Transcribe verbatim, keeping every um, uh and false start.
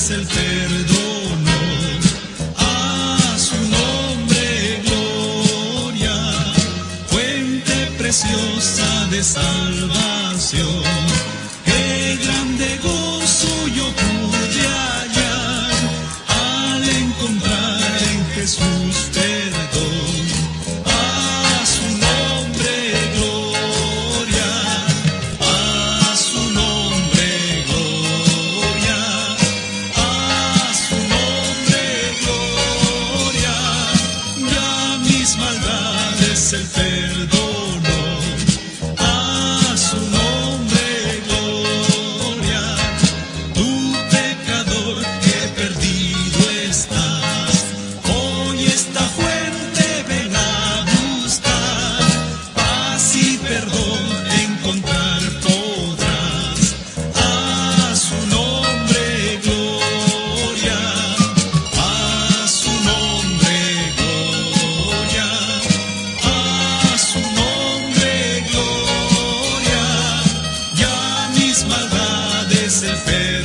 maldades Él perdonó. A su nombre gloria, fuente preciosa de salvación. Qué grande gozo yo pude hallar al encontrar en Jesús perdón. A su nombre gloria, a su nombre gloria, a su nombre gloria. Ya mis maldades Él perdonó. A su nombre gloria. Tu pecador que perdido estás, hoy esta fuente ven a buscar. Paz y perdón encontrar podrás. A su nombre gloria, a su nombre gloria, a su nombre gloria. Ya mis maldades Él perdonó.